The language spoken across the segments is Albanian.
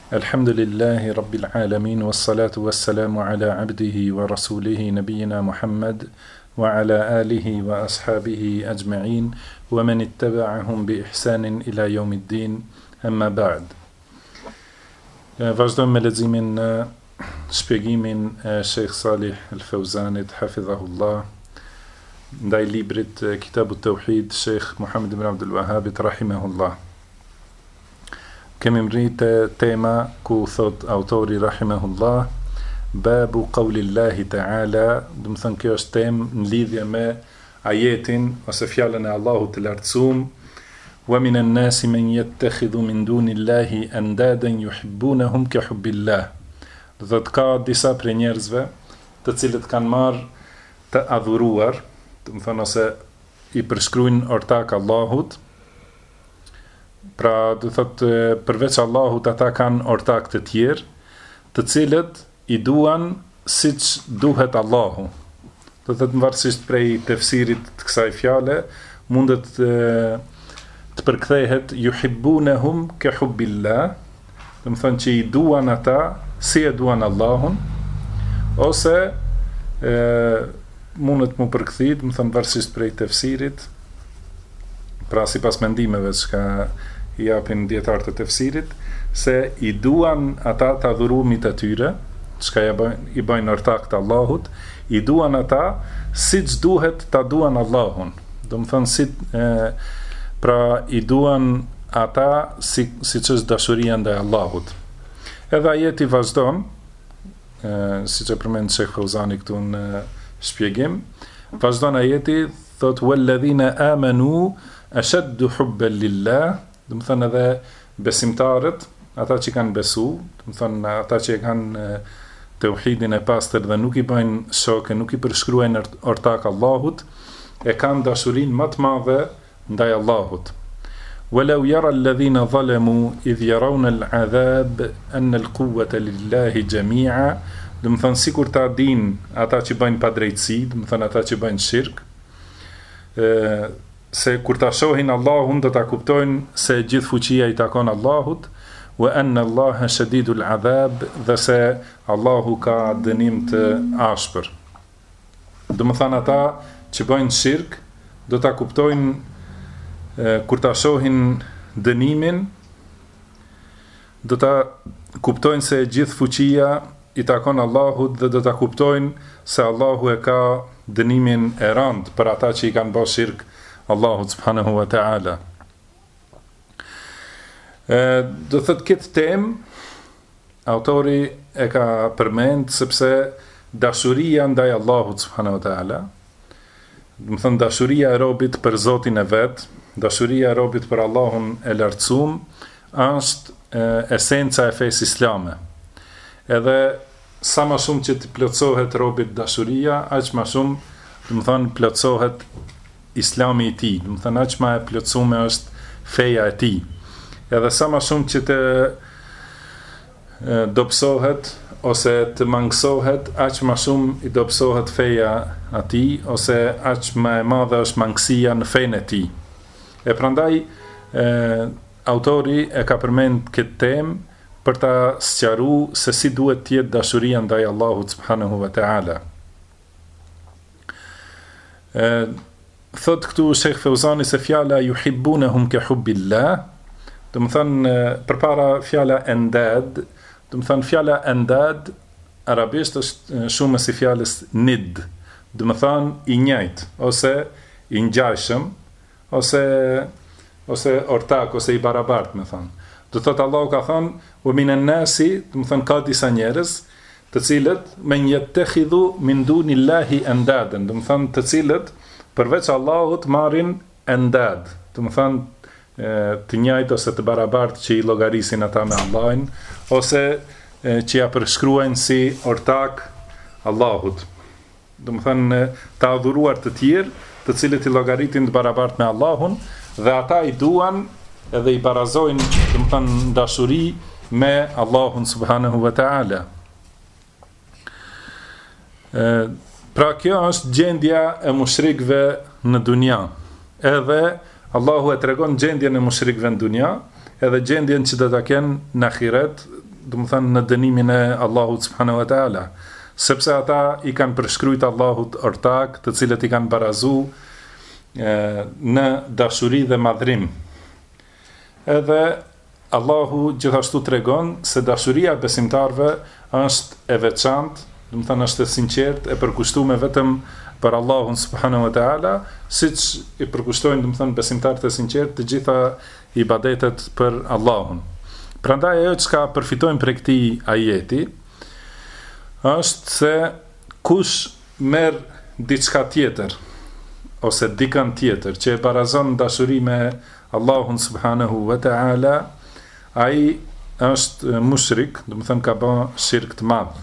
Alhamdulillahi Rabbil Alamin, wassalatu wassalamu ala abdihi wa rasulihi nabiyina Muhammad wa ala alihi wa ashabihi ajma'in wa man ittaba'ahum bi ihsanin ila yawmiddin, amma ba'd. Vazhdojmë me leximin në shpjegimin e Sheikh Salih Al-Fauzanit hafidhahullah ndaj librit Kitabut Tauhid Sheikh Muhammad ibn Abdul Wahhabit rahimahullah. Kemi mritë tema ku thot autori rahimahullah babu qawlillahi ta'ala, do të thënë kjo është temë në lidhje me ajetin ose fjalën e Allahut të lartësuar, wa minan nasi man yattakhidhu min dunillahi andadan yuhibbunahum ka hubbillah. Do thot ka disa prej njerëzve të cilët kanë marrë të adhuruar, do të thënë ose i përshkruajnë ortak Allahut. Pra, do thot përveç Allahut ata kanë ortak të tjerë, të cilët i duan siç duhet Allahu. Do thot varësisht prej tefsirit të kësaj fjale, mundet të përkthehet yuhibbunahum ka hubbillah, do të thonë që i duan ata si e duan Allahun, ose mundet mu përkthit, do të thonë varësisht prej tefsirit, pra sipas mendimeve që i japin dietarët e tefsirit, se i duan ata të adhurumit e tyre, çka i bëjnë ortak të Allahut, i duan ata siç duhet ta duan Allahun. Do të thonë pra i duan ata siç është dashuria ndaj Allahut. Edhe ajeti vazhdon, siç e përmend Sheikh Fauzani këtu në shpjegim, vazhdon ajeti, thot walladhina amanu ashaddu hubban lillah. Do të thënë edhe besimtarët, ata që kanë besu, do të thënë ata që kanë tauhidin e pastër dhe nuk i bëjnë shokë, nuk i përshkruajnë ortak Allahut, e kanë dashurinë më të madhe ndaj Allahut. Walau yara alladhina zalamu idh yarawna al'adhab anna al-quwwata lillahi jami'a, do të thënë sikur ta dinë ata që bëjnë padrejtësi, do të thënë ata që bëjnë shirk, se kur ta shohin Allahun do ta kuptojnë se gjithë fuqia i takon Allahut, wa anna Allaha shadidul adhab, dhe se Allahu ka dënim të ashpër. Do të thënë ata që bëjnë shirk do ta kuptojnë kur ta shohin dënimin, do ta kuptojnë se gjithë fuqia i takon Allahut dhe do ta kuptojnë se Allahu e ka dënimin e rënd për ata që i kanë bërë shirk Allahu subhanahu wa ta'ala. Do thot këtë temë, autori e ka përmend sepse dashuria ndaj Allahut subhanahu wa ta'ala, do të thënë dashuria e robit për Zotin e vet, dashuria e robit për Allahun e lartësuar, është esenca e fesë islame. Edhe sa më shumë që të plotësohet robit dashuria, aq më shumë, do të thënë plotësohet Islami i tij, do të thënë aq më e plotësuar është feja e tij. Edhe sa më shumë që të dobësohet ose të mangësohet, aq më shumë i dobësohet feja e tij, ose aq më e madhe është mangësia në fenë e tij. E prandaj autori e ka përmend këtë temë për ta sqaruar se si duhet të jetë dashuria ndaj Allahut subhanahu wa ta'ala. Thot këtu Sheikh Fauzani se fjala yuhibbunahum ka hubbillah, do të thënë përpara fjala andad, do të thënë fjala andad arabisht është shumë si fjalës nid, do të thënë i njëjtë ose i ngjashëm ose ortak ose i barabartë, më thënë. Do thotë Allahu ka thënë wa minan nasi, do të thënë ka disa njerëz të cilët men yattakhidhu min dunillahi andadan, do të thënë të cilët përveç Allahut marrin andad, do të thënë të njëjtë ose të barabartë që i llogarisin ata me Allahin, ose që ja përshkruajnë si ortak Allahut. Do të thënë të adhuruar të tjerë, të cilët i llogaritin të barabartë me Allahun, dhe ata i duan edhe i barazojnë, do të thënë dashuri me Allahun subhanahu wa ta'ala. Pra kjo është gjendja e mushrikëve në dunja. Edhe Allahu e tregon gjendjen e mushrikëve në dunja, edhe gjendjen që do ta kenë në ahiret, domethënë në dënimin e Allahut subhanahu wa taala, sepse ata i kanë përshkruajt Allahut ortak, të cilët i kanë barazu në dashuri dhe madhrim. Edhe Allahu gjithashtu tregon se dashuria e besimtarëve është e veçantë, domethënë është e sinqertë, e përkushtuar vetëm për Allahun subhanahu wa taala, siç i përkushtojnë domethënë besimtarët e sinqertë të gjitha ibadetet për Allahun. Prandaj ajo çka përfitojmë prej këtij ajeti është se kush merr diçka tjetër ose dikën tjetër që e barazon dashuri me Allahun subhanahu wa taala, ai është mushrik, domethënë ka bën shirk të madh.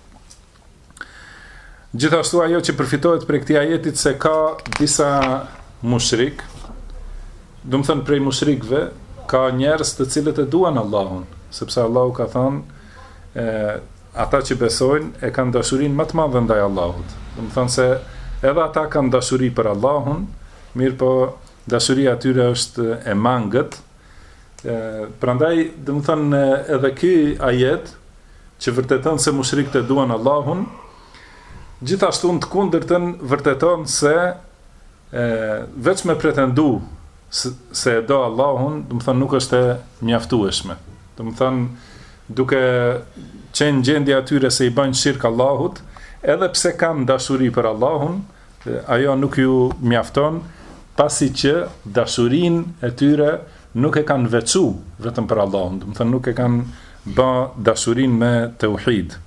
Gjithashtu ajo që përfitohet prej këtij ajetit se ka disa mushrik, domethënë prej mushrikëve ka njerëz të cilët e duan Allahun, sepse Allahu ka thënë ata që besojnë e kanë dashurinë më të madhe ndaj Allahut. Domethënë se edhe ata kanë dashuri për Allahun, mirë po dashuria e tyre është e mangët. Prandaj domethënë edhe ky ajet që vërteton se mushrikët e duan Allahun, gjithashtu në të kundërtën vërteton se veç me pretendu se e do Allahun, domethënë nuk është e mjaftueshme. Domethënë duke qenë gjendja atyre se i bëjnë shirk Allahut, edhe pse kanë dashuri për Allahun, ajo nuk ju mjafton, pasi që dashurinë e tyre nuk e kanë veçu vetëm për Allahun, domethënë nuk e kanë bë dashurinë me tauhid.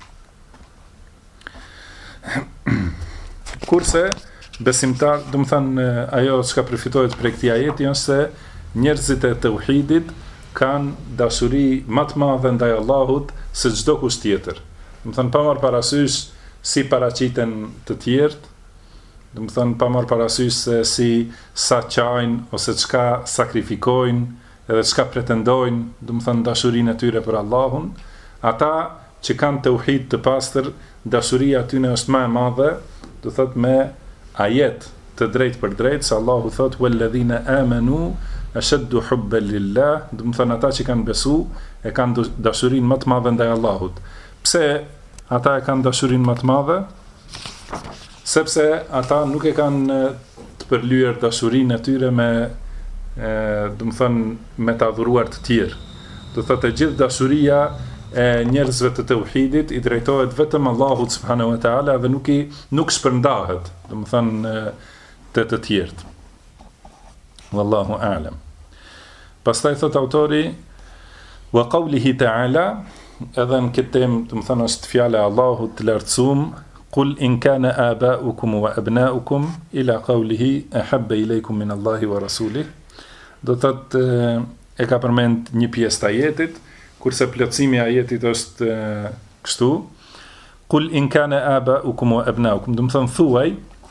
Kurse besimtar, domethënë ajo çka përfitohet prej këtij ajeti është se njerëzit e tauhidit kanë dashuri më të madhe ndaj Allahut se çdo kush tjetër. Domethënë pa marrë parasysh si paraqiten të tjerët, domethënë pa marrë parasysh se si sa qajnë ose çka sakrifikojnë edhe çka pretendojnë, domethënë dashurinë e tyre për Allahun, ata që kanë tauhid të pastër, dashuria atyne është më e madhe, do thot me ajet të drejtë për drejtë, se Allahu thot walladhina amanu ashaddu hubban lillah, do të thonë ata që kanë besu e kanë dashurinë më të madhe ndaj Allahut. Pse ata e kanë dashurinë më të madhe? Sepse ata nuk e kanë të përlyer dashurinë e tyre me do të thonë me të adhuruar të tjerë. Do thotë gjithë dashuria e njerëzve të tauhidit i drejtohet vetëm Allahut subhanahu wa taala dhe nuk shpërndahet, do të thonë të tjerët. Wallahu a'lam. Pastaj thot autori wa qawlihi ta'ala, edhe në këtë temë, do të thonë është fjala e Allahut të lartësuar, qul in kana aba'ukum wa abna'ukum ila qawlihi ahabba ilaykum min Allahi wa rasulih. Do thot e ka përmend një pjesë të ajetit, kurse plotësimi i ajetit është kështu: Qul in kana aba'ukum wa abna'ukum, do të thonë thuaj,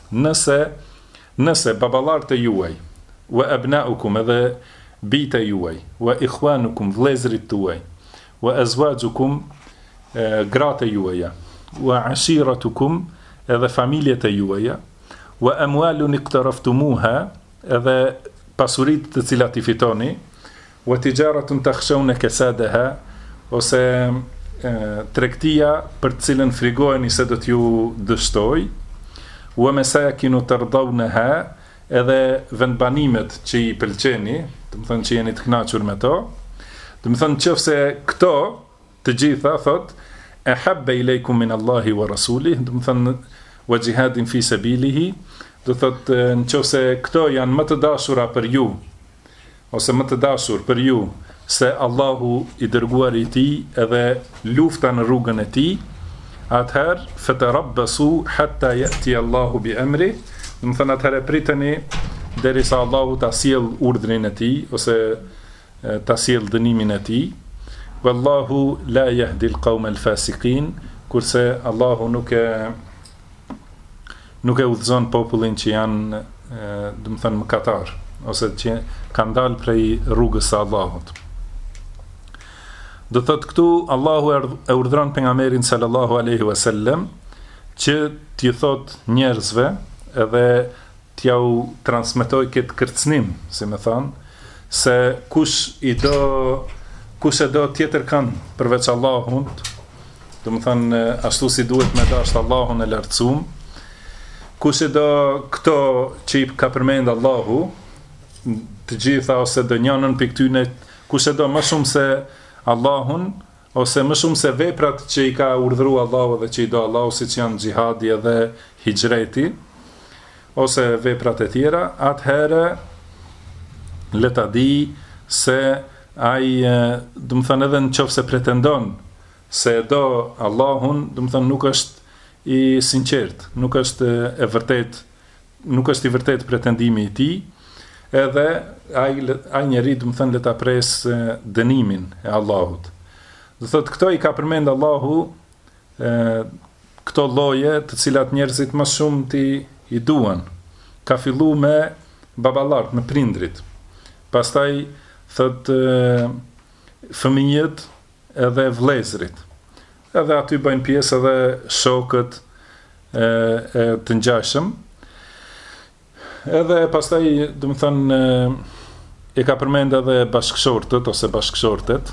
nëse baballarët e juaj, wa abna'ukum edhe bijtë e juaj, wa ikhwanukum vëllezërit tuaj, wa azwajukum gratë e juaja, wa ashiratukum edhe familjet e juaja, wa amwalun iqtaraftumuha edhe pasuritë të cilat i fitoni, wa tijaratun takhshawna kasadaha ose tregtia për të cilën frigoheni se do t'ju dështoj, wa masakinu tardawnaha edhe vendbanimet që i pëlqeni, do të thonë që jeni të kënaqur me to, do të thonë nëse këto të gjitha thot ahabba ilaykum min Allahi wa rasulih, do të thonë wa jihadin fi sabilihi, do thotë nëse këto janë më të dashura për ju ose më të dashur për ju se Allahu i dërguari i tij edhe lufta në rrugën e tij, atëherë fatarabbasu hatta yati Allahu bi amri, do të thonë atëherë priteni derisa Allahu ta sjell urdhrin e tij ose ta sjell dënimin e tij. Wallahu la yahdi al-qawma al-fasiqin, kurse Allahu nuk e udhëzon popullin që janë do të thonë mëkatar ose që kanë dalë prej rrugës së Allahut. Do thotë këtu Allahu e urdhron pejgamberin sallallahu alaihi wasallam që t'i thot njerëzve edhe t'jau transmetoj këtë kërcënim, si më thënë, se kush i do kush e do tjetër kënd përveç Allahut, do të thënë ashtu si duhet me dashur Allahun e lartësuar. Kush e do këto që i ka përmend Allahu, të gjitha ose do njënën për këtyne, kush e do më shumë se Allahun, ose më shumë se veprat që i ka urdhëruar Allahu dhe që i do Allahu, siç janë xhihadi dhe hijreti, ose veprat e tjera, atëherë le ta di se ai, do të thënë edhe nëse pretendon se do Allahun, do të thënë nuk është i sinqert, nuk është e vërtet, nuk është i vërtet pretendimi i tij, edhe ai njeri do të thënë le ta pres dënimin e Allahut. Do thotë këto i ka përmend Allahu këto lloje të cilat njerëzit më shumë i duan. Ka fillu me baballart, me prindrit. Pastaj thot fëmijët edhe vëllezërit. Edhe aty bëjnë pjesë edhe shokët e të ngjashëm. Edhe pastaj, do të thënë, e ka përmend edhe bashkëshortët ose bashkëshortet.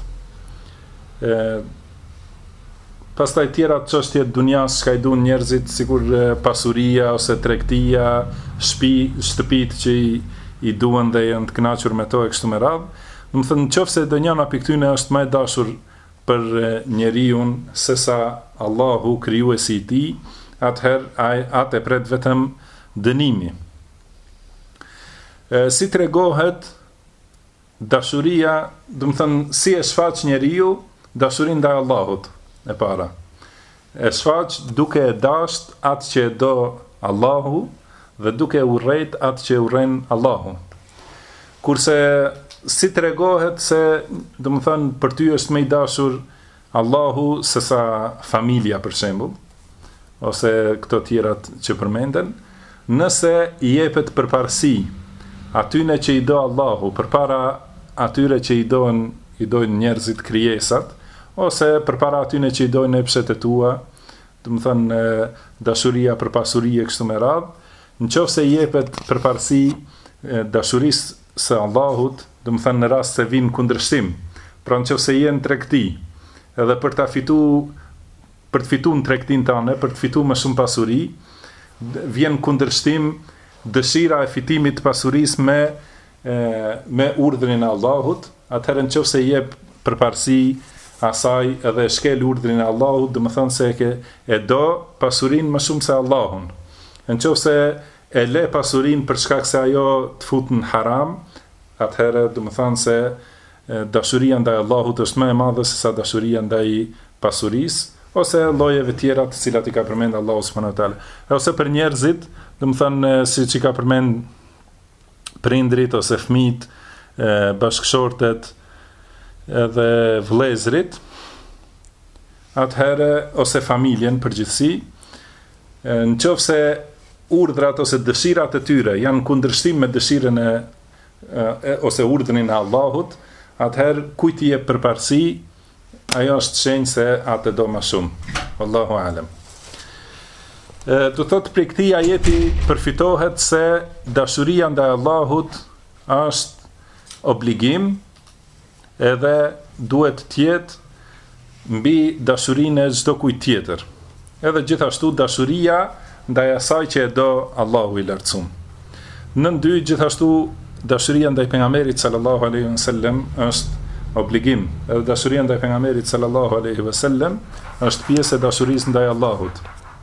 Pastaj tjera çështje të dunjas që i duan njerëzit, sikur pasuria ose tregtia, shtëpitë që i duan dhe janë të kënaqur me to e kështu me radhë. Do të thënë, nëse do njëna prej këtyre është më e dashur për njeriu sesa Allahu krijuesi i tij, atëherë atë pret vetëm dënimi. Si tregohet dashuria, do të thënë, si e shfaq njeriu dashurinë ndaj Allahut e para. E shfaq duke e dashur atë që e do Allahu dhe duke urrejt atë që e urren Allahu. Kurse si tregohet se, do të thënë, për ty është më i dashur Allahu sesa familja për shembull, ose këto tjerat që përmenden, nëse i jepet përparësi atyne që i do Allahu përpara atyre që i dojnë njerëzit krijesat, ose përpara atyne që i dojnë epshet e tua, do të thënë dashuria për pasuri e kështu me radhë, nëse i jepet përparësi dashurisë së Allahut, do të thënë në rast se vin kundërshtim, pra nëse jenë tregti, edhe për të fituar në tregtin tënde, për të fituar më shumë pasuri, vjen kundërshtim dëshira e fitimit të pasurisë me urdhrin e Allahut, atëherë nëse jep përparësi asaj edhe shkel urdhrin e Allahut, do të thënë se e do pasurinë më shumë se Allahun. Nëse e le pasurinë për shkak se ajo të fut në haram, atëherë do të thënë se dashuria ndaj Allahut është më e madhe se sa dashuria ndaj pasurisë, ose llojeve tjera të cilat i ka përmend Allahu subhanahu wa taala. Ose për njerëzit, do të thënë siç i ka përmend prindrit ose fëmijët, bashkëshortet edhe vëllezërit, atëherë ose familjen përgjithësi, nëse urdhrat ose dëshirat e tyre janë kundërshtim me dëshirën ose urdhrin e Allahut, atëherë kujt i jep përparësi, ajo është shenjë se atë do më shumë. Wallahu alem. Do thotë prej këtij ajeti përfitohet se dashuria ndaj Allahut është obligim, edhe duhet të jetë mbi dashurinë e çdo kujt tjetër. Edhe gjithashtu dashuria ndaj asaj që e do Allahu i lartësuar. Nën dy, gjithashtu dashuria ndaj pejgamberit sallallahu alaihi wasallam është obligim. Edhe dashuria ndaj pejgamberit sallallahu alaihi wasallam është pjesë e dashurisë ndaj Allahut.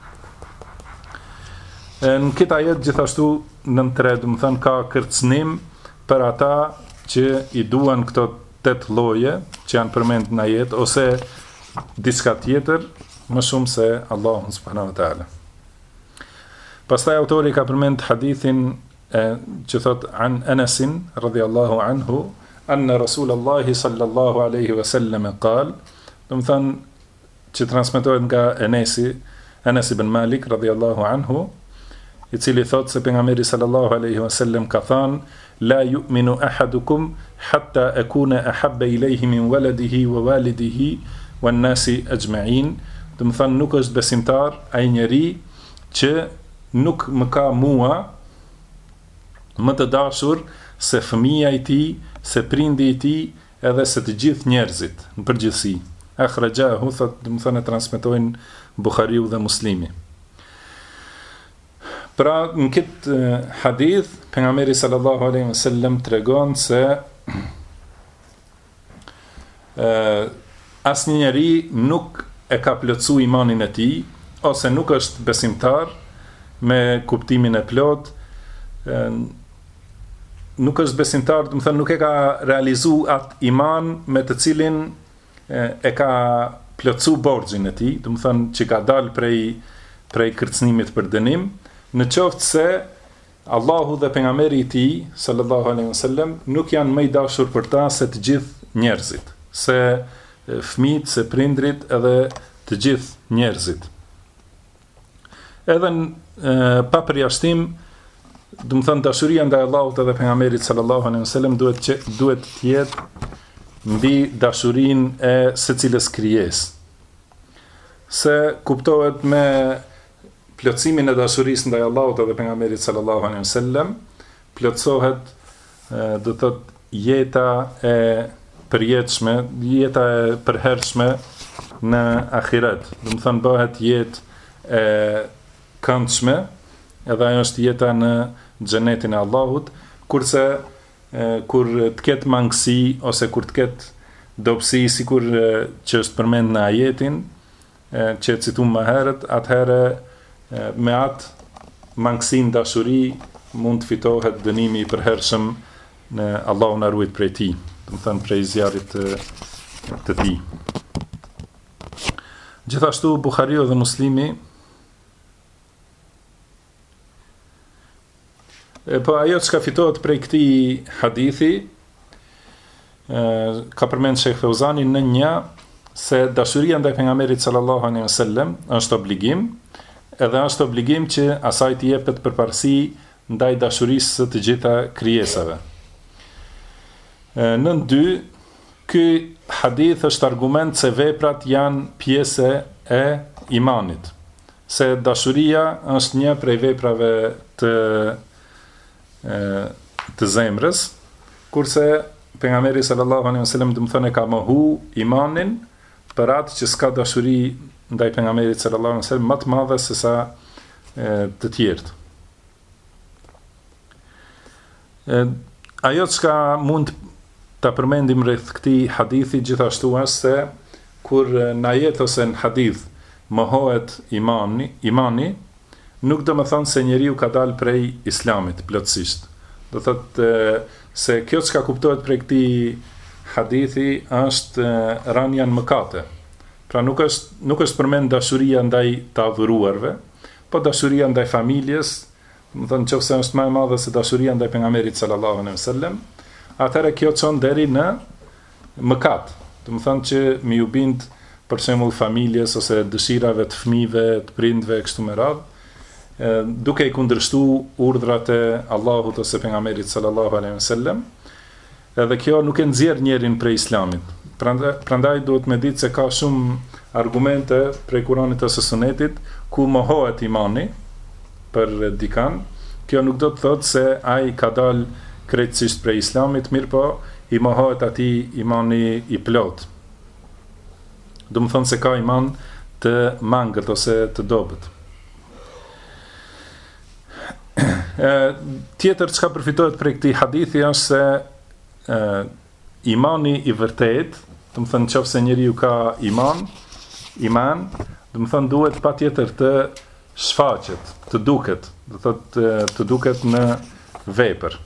Në këtë ajet gjithashtu nën 3, do të thënë, ka kërcënim për ata që i duan këto 8 lloje që janë përmendur në ajet, ose diçka tjetër më shumë se Allahu subhanahu wa taala. Pastaj autori ka përmend hadithin që thot an Anas radhiyallahu anhu anna Rasulullah sallallahu alaihi wasallam qal, do të thënë që transmetohet nga Anas ibn Malik radhiyallahu anhu, i cili thot se pejgamberi sallallahu alaihi wasallam ka thënë: la yu'minu ahadukum hatta akuna ahabba ilayhi min waladihi wa walidihi wan nasi ajma'in. Do të thënë nuk është besimtar ai njeri që nuk më ka mua më të dashur se fëmia i tij, se prindi i tij, edhe se të gjithë njerëzit në përgjithësi. Akhrajahu, do të thonë transmetojnë Buhariu dhe Muslimi. Pra në këtë hadith pejgamberi sallallahu alaihi wasallam tregon se asnjë njeri nuk e ka plotsu imanin e tij, ose nuk është besimtar me kuptimin e plot, nuk është besimtar, do të thënë nuk e ka realizu atë iman me të cilin e ka plotsu borxhin e tij, do të thënë që ka dalë prej kërcënimit për dënim, në qoftë se Allahu dhe pejgamberi i tij sallallahu alaihi wasallam nuk janë më i dashur për ta se të gjithë njerëzit, se fëmijët, se prindrit edhe të gjithë njerëzit. Edhe pa përjashtim, do të thënë dashuria ndaj Allahut edhe pejgamberit sallallahu alaihi wasallam duhet të jetë mbi dashurinë e secilës krijesë. Se kuptohet me plotësimin e dashurisë ndaj Allahut edhe pejgamberit sallallahu alaihi wasallam, plotësohet do të thotë jeta e përjetshme, jeta e përhershme në ahiret. Do të thonë bëhet jetë e këndshme, edhe ajo është jeta në xhenetin e Allahut, kurse kur të ketë mangësi ose kur të ketë dobësi, sikur që është përmend në ajetin që e citum më herët, atëherë me atë mangësinë dashuri mund të fitohet dënimi i përhershëm në Allahu na ruaj prej tij, do të thënë prej zjarrit të tij. Gjithashtu Buhariu dhe Muslimi, po ajo që ka fitohet prej këtij hadithi, ka përmend Sheikh Fauzani në një, se dashuria ndaj pejgamberit sallallahu alaihi wasallam është obligim, edhe është obligim që asaj të jepet përparësi ndaj dashurisë së të gjitha krijesave. Në 2, ky hadith është argument se veprat janë pjesë e imanit, se dashuria është një prej veprave të zemrës, kurse pejgamberi sallallahu alaihi wasallam do të thonë ka mohu imanin për atë që s'ka dashuri ndaj pejgamberit sallallahu alaihi wasallam më të madhe se sa të tjerët. Ajo që mund ta përmendim rreth këtij hadithi gjithashtu është se kur në ajet ose në hadith mohohet imani, nuk do të thonë se njeriu ka dalë prej islamit plotësisht. Do thotë se kjo që kuptohet prej këtij hadithi është rënja në mëkate. Pra nuk është përmend dashuria ndaj të adhuruarve, po dashuria ndaj familjes, do të thonë nëse është më e madhe se dashuria ndaj pejgamberit sallallahu alaihi wasallam, atëherë kjo çon deri në mëkat. Do të thonë që mi u bind për shembull familjes ose dëshirave të fëmijëve, të prindve kështu me radhë, duke i kundërshtuar urdhrat e Allahut ose pejgamberit sallallahu alaihi wasallam, edhe kjo nuk e nxjerr njerin prej islamit. Prandaj duhet me ditë se ka shumë argumente prej Kuranit ose Sunetit ku mohohet imani për dikan. Kjo nuk do të thotë se ai ka dalë krejtësisht prej islamit, mirë po i mohohet atij imani i plot. Do të thonë se ka iman të mangët ose të dobët. Tjetër çka përfitohet prej këtij hadithi është se imani i vërtet, do të thonë nëse njeriu ka iman, do të thonë duhet patjetër të shfaqet, të duket, do thotë të duket në vepër.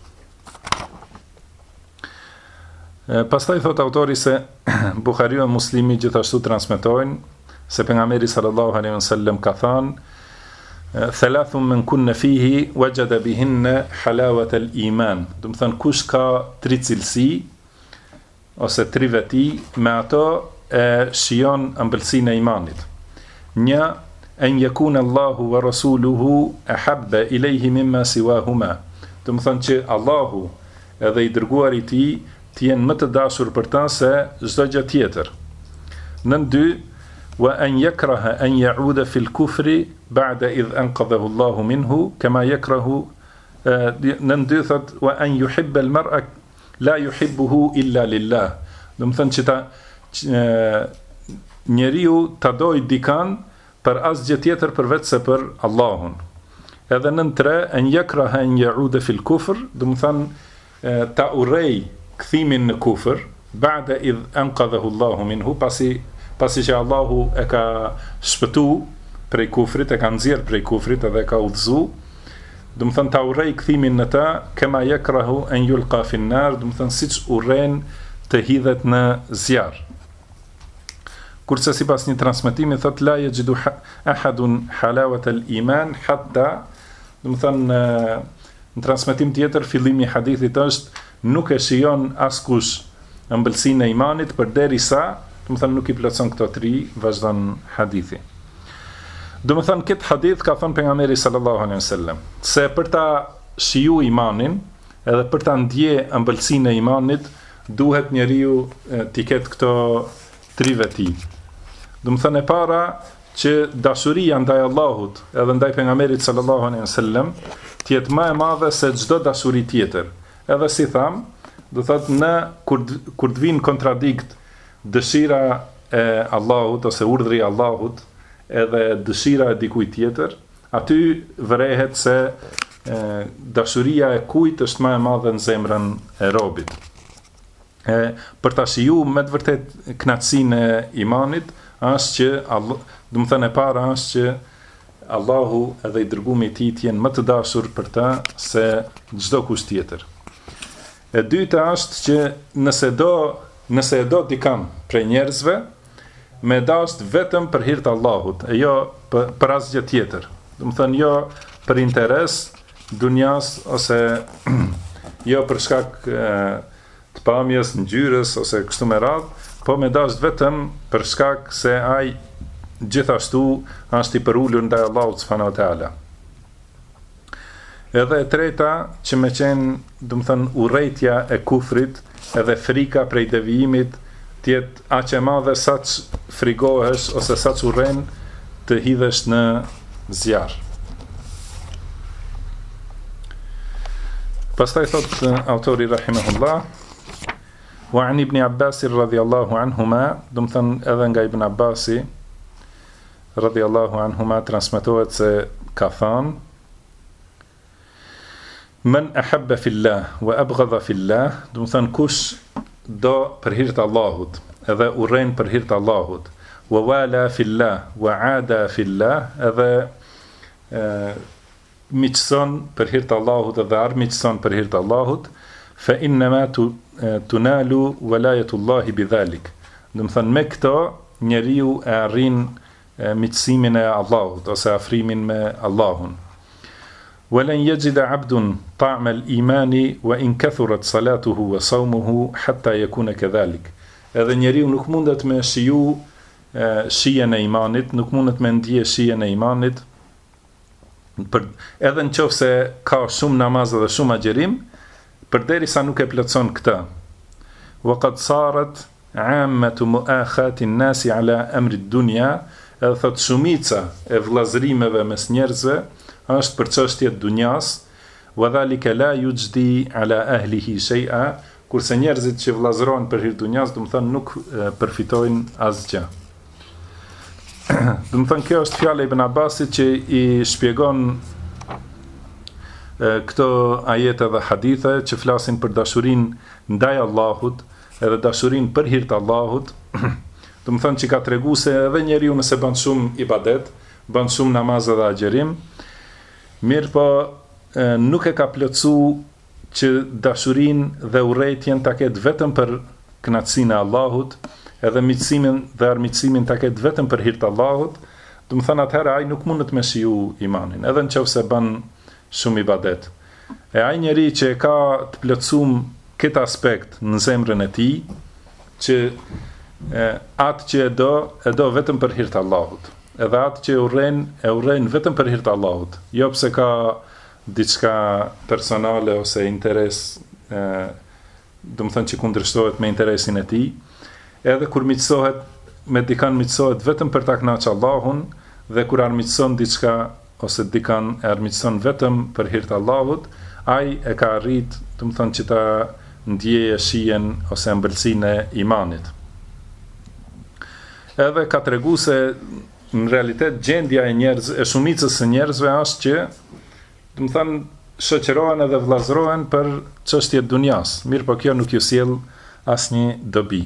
Pastaj thot autori se Buhariu dhe Muslimi gjithashtu transmetojnë se pejgamberi sallallahu alaihi wasallam ka thënë: "Thalathun man kunna fihi wajada bihinna halawat al-iman." Do të thënë kush ka 3 cilësi ose 3 veti, me ato e shijon ëmbëlsinë e imanit. 1. En yakuna Allahu wa rasuluhu ahabba ilayhi mimma siwahuma. Do të thënë që Allahu edhe i dërguari i tij të jenë më të dashur për ta se çdo gjë tjetër. Në 2, wa an yakraha an ya'uda fil kufri ba'da idh anqadhahu Allahu minhu kama yakrahu. Në 2 thot wa an yuhibba al mar'a la yuhibbuhu illa lillah. Do të thënë që njeriu ta doj dikan për asgjë tjetër përveç se për Allahun. Edhe nën 3 en yakraha an yauda fil kufr, do të thënë ta urrej kthimin në kufër, ba'da idh anqadhahu Allahu minhu, pasi që Allahu e ka shpëtu prej kufrit, e ka nxjerr prej kufrit edhe e ka udhëzu. Do të thënë ta urrej kthimin në ta, kema yakrahu an yulqa fi an-nar, do të thënë siç urren të hidhet në zjarr. Kurse sipas një transmetimi thot la yajidu ahadun halawata al-iman hatta, do të thënë në transmetim tjetër fillimi i hadithit është nuk e shijon askush ëmbëlsinë e imanit përderisa, do të thënë nuk i plotson këto 3, vazhdon hadithi. Do të thënë këtë hadith ka thënë pejgamberi sallallahu alaihi wasallam se për ta shiju imanin edhe për ta ndje ëmbëlsinë e imanit duhet njeriu t'i ketë këto 3 veti. Do të thënë e para që dashuria ndaj Allahut edhe ndaj pejgamberit sallallahu alaihi wasallam të jetë më e madhe se çdo dashuri tjetër. Edhe si tham, do thotë kur të vinë kontradikt dëshira e Allahut ose urdhri i Allahut edhe dëshira e dikujt tjetër, aty vërehet se dashuria e kujt është më e madhe në zemrën e robit. Për ta shiju me të vërtet kënaqësinë e imanit është që do të thënë e para është që Allahu edhe i dërgumi i tij të jenë më të dashur për ta se çdo kusht tjetër. E dyta është që nëse e do dikam prej njerëzve, me dasht vetëm për hir të Allahut, e jo për asgjë tjetër. Do të thënë jo për interes dunjas ose jo për shkak të pamjes, ngjyrës ose kështu me radhë, po me dasht vetëm për shkak se ai gjithashtu është i përulur ndaj Allahut subhanahu wa taala. Edhe e treta që me qenë, do të thënë, urrejtja e kufrit edhe frika prej devijimit tjetë aq e madhe saç frigohesh ose saç urren të hidhesh në zjarr. Pastaj thot autori rahimahullah, wa an ibn Abbas radhiyallahu anhuma, do të thënë edhe nga Ibn Abbasi radhiyallahu anhuma transmetohet se ka thënë: Men ahabba fillah wa abghadha fillah, do të thënë kush do për hir të Allahut edhe urren për hir të Allahut, wa wala fillah wa ada fillah, edhe miqson për hir të Allahut edhe armiqson për hir të Allahut, fa innama tunalu walayatullahi bidhalik. Do të thënë me këto njeriu e arrin miqësimin e Allahut ose afrimin me Allahun. ولن يجد عبد طعم الإيمان وإن كثرت صلاته وصومه حتى يكون كذلك. Edhe njeriu nuk mundet me shiju shijen e imanit, nuk mundet me ndje shijen e imanit, edhe në qoftë se ka shumë namaz dhe shumë agjerim, përderisa nuk e plotson këta. وقد صارت عامة مؤاخاة الناس على أمر الدنيا, edhe thot shumica e vllazërimeve mes njerëzve është për çështjet dunjas, wa dhalika la yujdi ala ahlihi shay'a, kurse njerëzit që vllazërohen për hir dunjas, do të thonë nuk përfitojnë asgjë. Do të thonë kjo është fjala e Ibn Abbasit që i shpjegon këto ajete dhe hadithe që flasin për dashurinë ndaj Allahut, edhe dashurinë për hir të Allahut. Do të thonë që ka tregu se edhe njeriu nëse bën shumë ibadet, bën shumë namaz dhe agjerim, mirë po nuk e ka plotsu që dashurinë dhe urrejtjen ta ketë vetëm për kënaqësinë e Allahut, edhe miqësimin dhe armiqësimin ta ketë vetëm për hir të Allahut, do të thënë atëherë ai nuk mundet me shiju imanin, edhe nëse bën shumë ibadet. E ai njeri që ka të plotsuar këtë aspekt në zemrën e tij, që atë që e do vetëm për hir të Allahut, edhe atë që e urren vetëm për hir të Allahut, jo pse ka diçka personale ose interes, do të thënë që kundërshtohet me interesin e tij, edhe kur miqësohet me dikan miqësohet vetëm për ta kënaqur Allahun, dhe kur armiqson diçka ose dikan e armiqson vetëm për hir të Allahut, ai e ka arrit, do të thënë që ta ndjeje shijen ose ëmbëlsinë e imanit. Edhe ka tregu se në realitet gjendja e njerëz, e shumicës së njerëzve është që, do të thënë, shoqërohen edhe vllazërohen për çështje dunjas. Mirë, po kjo nuk ju sjell asnjë dobi.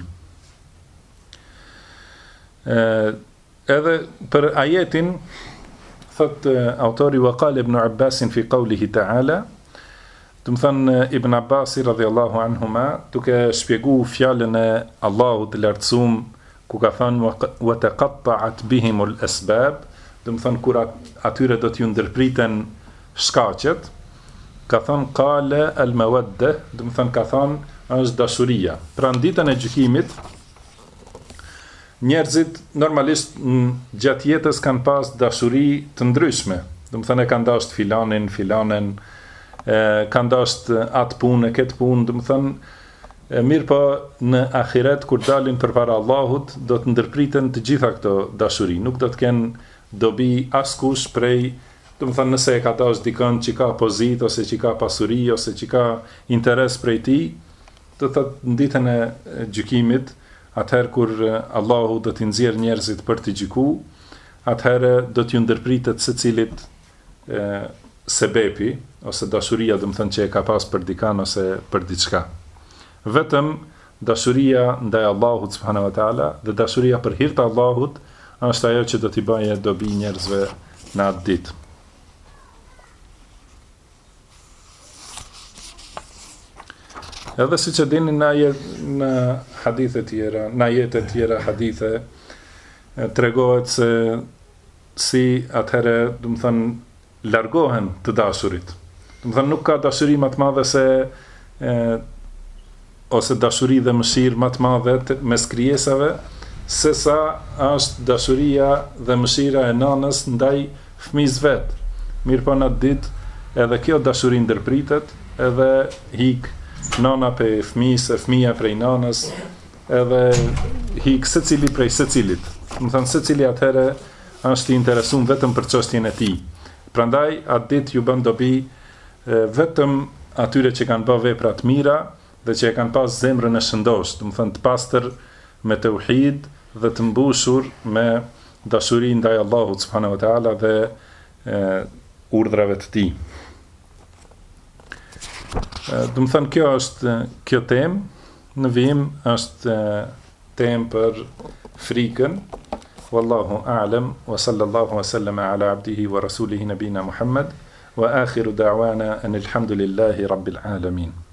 Edhe për ajetin thot autori wa qala ibn Abbas fi qawlihi ta'ala, do të thënë Ibn Abbasi radhiyallahu anhuma, duke shpjeguar fjalën e Allahut të lartësuar, ku ka thënë wa taqatta'at bihimul asbab, do të thënë kur atyre do t'ju ndërpriten shkaqet, ka thënë qala al-mawadda, do të thënë ka thënë është dashuria. Pra në ditën e gjykimit njerëzit normalisht gjatë jetës kanë pas dashuri të ndryshme. Do të thënë kanë dashur filanin, kanë dashur atë punë, këtë punë, do të thënë mirë, po në ahiret kur dalin përpara Allahut do të ndërpriten të gjitha këto dashuri. Nuk do të kenë dobi askush prej, do të thënë nëse e ka dashur dikën që ka pozitë ose që ka pasuri ose që ka interes prej tij, do të thotë në ditën e gjykimit, atëherë kur Allahu do t'i nxjerrë njerëzit për t'i gjyku, atëherë do t'ju ndërpritet secilit sebepi ose dashuria, do të thënë që e ka pas për dikan ose për diçka. Vetëm dashuria ndaj Allahut subhanahu wa taala dhe dashuria për hir të Allahut është ajo që do t'i bëjë dobi njerëzve në atë ditë. Edhe si që dini në hadithe tjera, në ajete tjera hadithe, tregohet se si atëherë, do të thënë, largohen të dashurit. Do të thënë nuk ka dashuri më të madhe se ose dashuri dhe mëshirë më të madhe mes krijesave, se sa është dashuria dhe mëshira e nanës ndaj fëmijës vet. Mirë, po në atë ditë edhe kjo dashuri ndërpritet, edhe hik nana pe fëmijës, e fëmija prej nanës, edhe hik secili prej secilit. Do të thënë secili atëherë është i interesuar vetëm për çështjen e tij. Prandaj atë ditë ju bën dobi vetëm atyre që kanë bërë vepra të mira dhe që e kanë pas zemrën e shëndosh, do të thënë të pastër me tauhid dhe të mbushur me dashuri ndaj Allahut subhanahu wa taala dhe urdhrave të tij. Do të thënë kjo temë në vim është temë për frikën. Wallahu a'lam wa sallallahu wa sallama ala abdihi wa rasulihi nabina Muhammad wa akhiru da'wana anil hamdulillahi rabbil alamin.